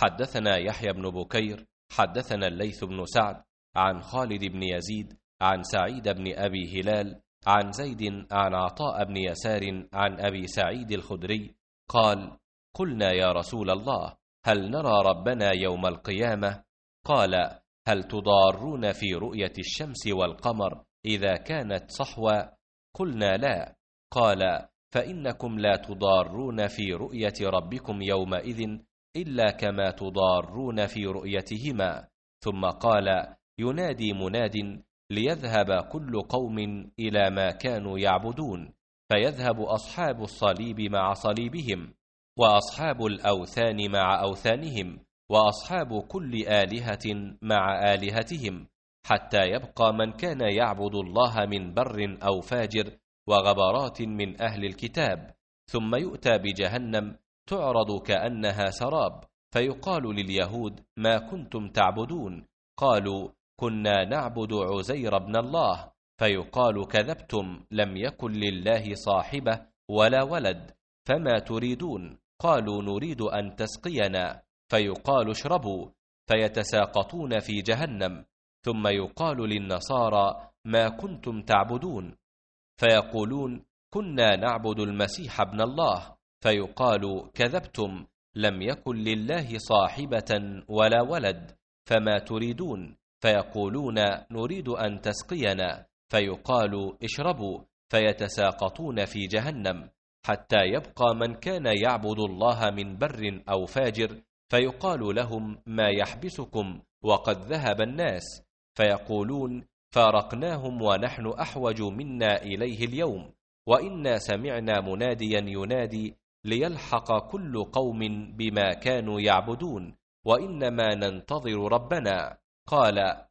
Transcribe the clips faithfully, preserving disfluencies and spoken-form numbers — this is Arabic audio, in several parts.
حدثنا يحيى بن بكير حدثنا الليث بن سعد عن خالد بن يزيد عن سعيد بن أبي هلال عن زيد عن عطاء بن يسار عن أبي سعيد الخدري قال: قلنا يا رسول الله هل نرى ربنا يوم القيامة؟ قال: هل تضارون في رؤية الشمس والقمر إذا كانت صحوا؟ قلنا لا. قال: فإنكم لا تضارون في رؤية ربكم يومئذ إلا كما تضارون في رؤيتهما. ثم قال: ينادي مناد ليذهب كل قوم إلى ما كانوا يعبدون، فيذهب أصحاب الصليب مع صليبهم، وأصحاب الأوثان مع أوثانهم، وأصحاب كل آلهة مع آلهتهم، حتى يبقى من كان يعبد الله من بر أو فاجر وغبرات من أهل الكتاب. ثم يؤتى بجهنم تعرض كأنها سراب، فيقال لليهود: ما كنتم تعبدون؟ قالوا: كنا نعبد عزير بن الله. فيقال: كذبتم، لم يكن لله صاحبة ولا ولد، فما تريدون؟ قالوا: نريد أن تسقينا. فيقال: اشربوا، فيتساقطون في جهنم. ثم يقال للنصارى: ما كنتم تعبدون؟ فيقولون: كنا نعبد المسيح ابن الله. فيقال: كذبتم، لم يكن لله صاحبة ولا ولد، فما تريدون؟ فيقولون: نريد أن تسقينا. فيقال: اشربوا، فيتساقطون في جهنم، حتى يبقى من كان يعبد الله من بر أو فاجر، فيقال لهم: ما يحبسكم وقد ذهب الناس؟ فيقولون: فارقناهم ونحن أحوج منا إليه اليوم، وإنا سمعنا مناديا ينادي ليلحق كل قوم بما كانوا يعبدون، وإنما ننتظر ربنا. قال: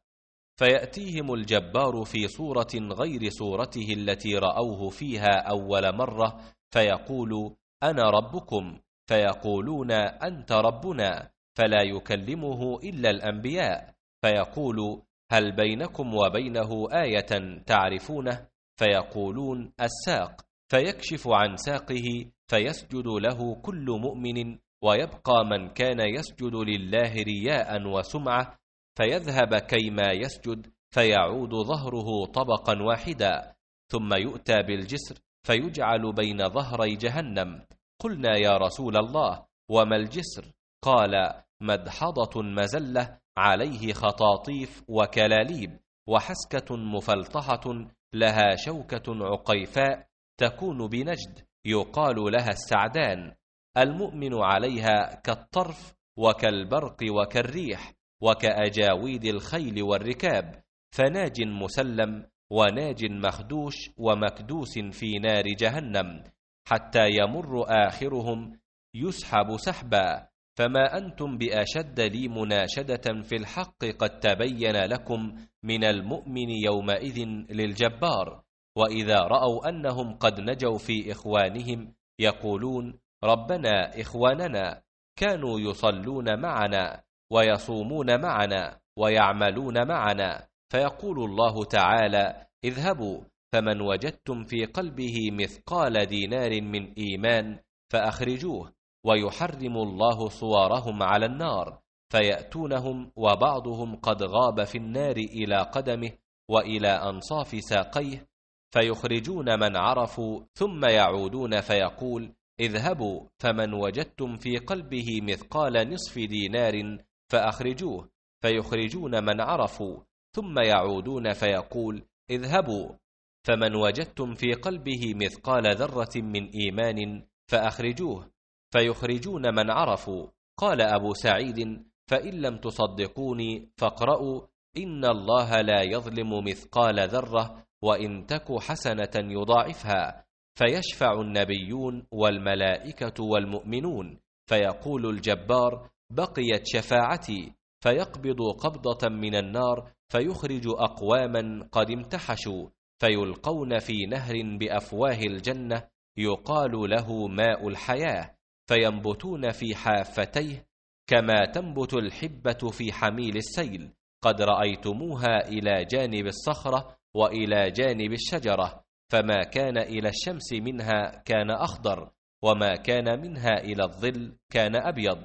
فيأتيهم الجبار في صورة غير صورته التي رأوه فيها أول مرة، فيقول: أنا ربكم. فيقولون: أنت ربنا. فلا يكلمه إلا الأنبياء. فيقول: هل بينكم وبينه آية تعرفونه؟ فيقولون: الساق. فيكشف عن ساقه فيسجد له كل مؤمن، ويبقى من كان يسجد لله رياء وسمعة، فيذهب كيما يسجد، فيعود ظهره طبقا واحدا. ثم يؤتى بالجسر فيجعل بين ظهري جهنم. قلنا يا رسول الله: وما الجسر؟ قال: مدحضة مزلة عليه خطاطيف وكلاليب، وحسكة مفلطحة لها شوكة عقيفاء تكون بنجد يقال لها السعدان. المؤمن عليها كالطرف وكالبرق وكالريح وكأجاويد الخيل والركاب، فناج مسلم وناج مخدوش ومكدوس في نار جهنم، حتى يمر آخرهم يسحب سحبا. فما أنتم بأشد لي مناشدة في الحق، قد تبين لكم من المؤمن يومئذ للجبار. وإذا رأوا أنهم قد نجوا في إخوانهم يقولون: ربنا إخواننا كانوا يصلون معنا ويصومون معنا ويعملون معنا. فيقول الله تعالى: اذهبوا، فمن وجدتم في قلبه مثقال دينار من إيمان فأخرجوه. ويحرم الله صورهم على النار، فيأتونهم وبعضهم قد غاب في النار إلى قدمه وإلى أنصاف ساقيه، فيخرجون من عرفوا، ثم يعودون فيقول: اذهبوا، فمن وجدتم في قلبه مثقال نصف دينار فأخرجوه. فيخرجون من عرفوا، ثم يعودون فيقول: اذهبوا، فمن وجدتم في قلبه مثقال ذرة من إيمان فأخرجوه. فيخرجون من عرفوا. قال أبو سعيد: فإن لم تصدقوني فاقرأوا: إن الله لا يظلم مثقال ذرة، وإن تك حسنة يضاعفها. فيشفع النبيون والملائكة والمؤمنون، فيقول الجبار: بقيت شفاعتي. فيقبض قبضة من النار، فيخرج أقواما قد امتحشوا، فيلقون في نهر بأفواه الجنة يقال له ماء الحياة، فينبتون في حافتيه كما تنبت الحبة في حميل السيل. قد رأيتموها إلى جانب الصخرة وإلى جانب الشجرة، فما كان إلى الشمس منها كان أخضر، وما كان منها إلى الظل كان أبيض.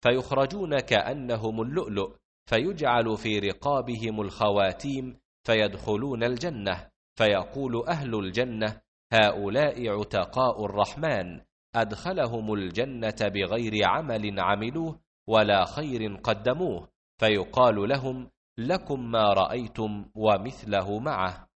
فيخرجون كأنهم اللؤلؤ، فيجعل في رقابهم الخواتيم، فيدخلون الجنة، فيقول أهل الجنة: هؤلاء عتقاء الرحمن، أدخلهم الجنة بغير عمل عملوه ولا خير قدموه، فيقال لهم: لكم ما رأيتم ومثله معه.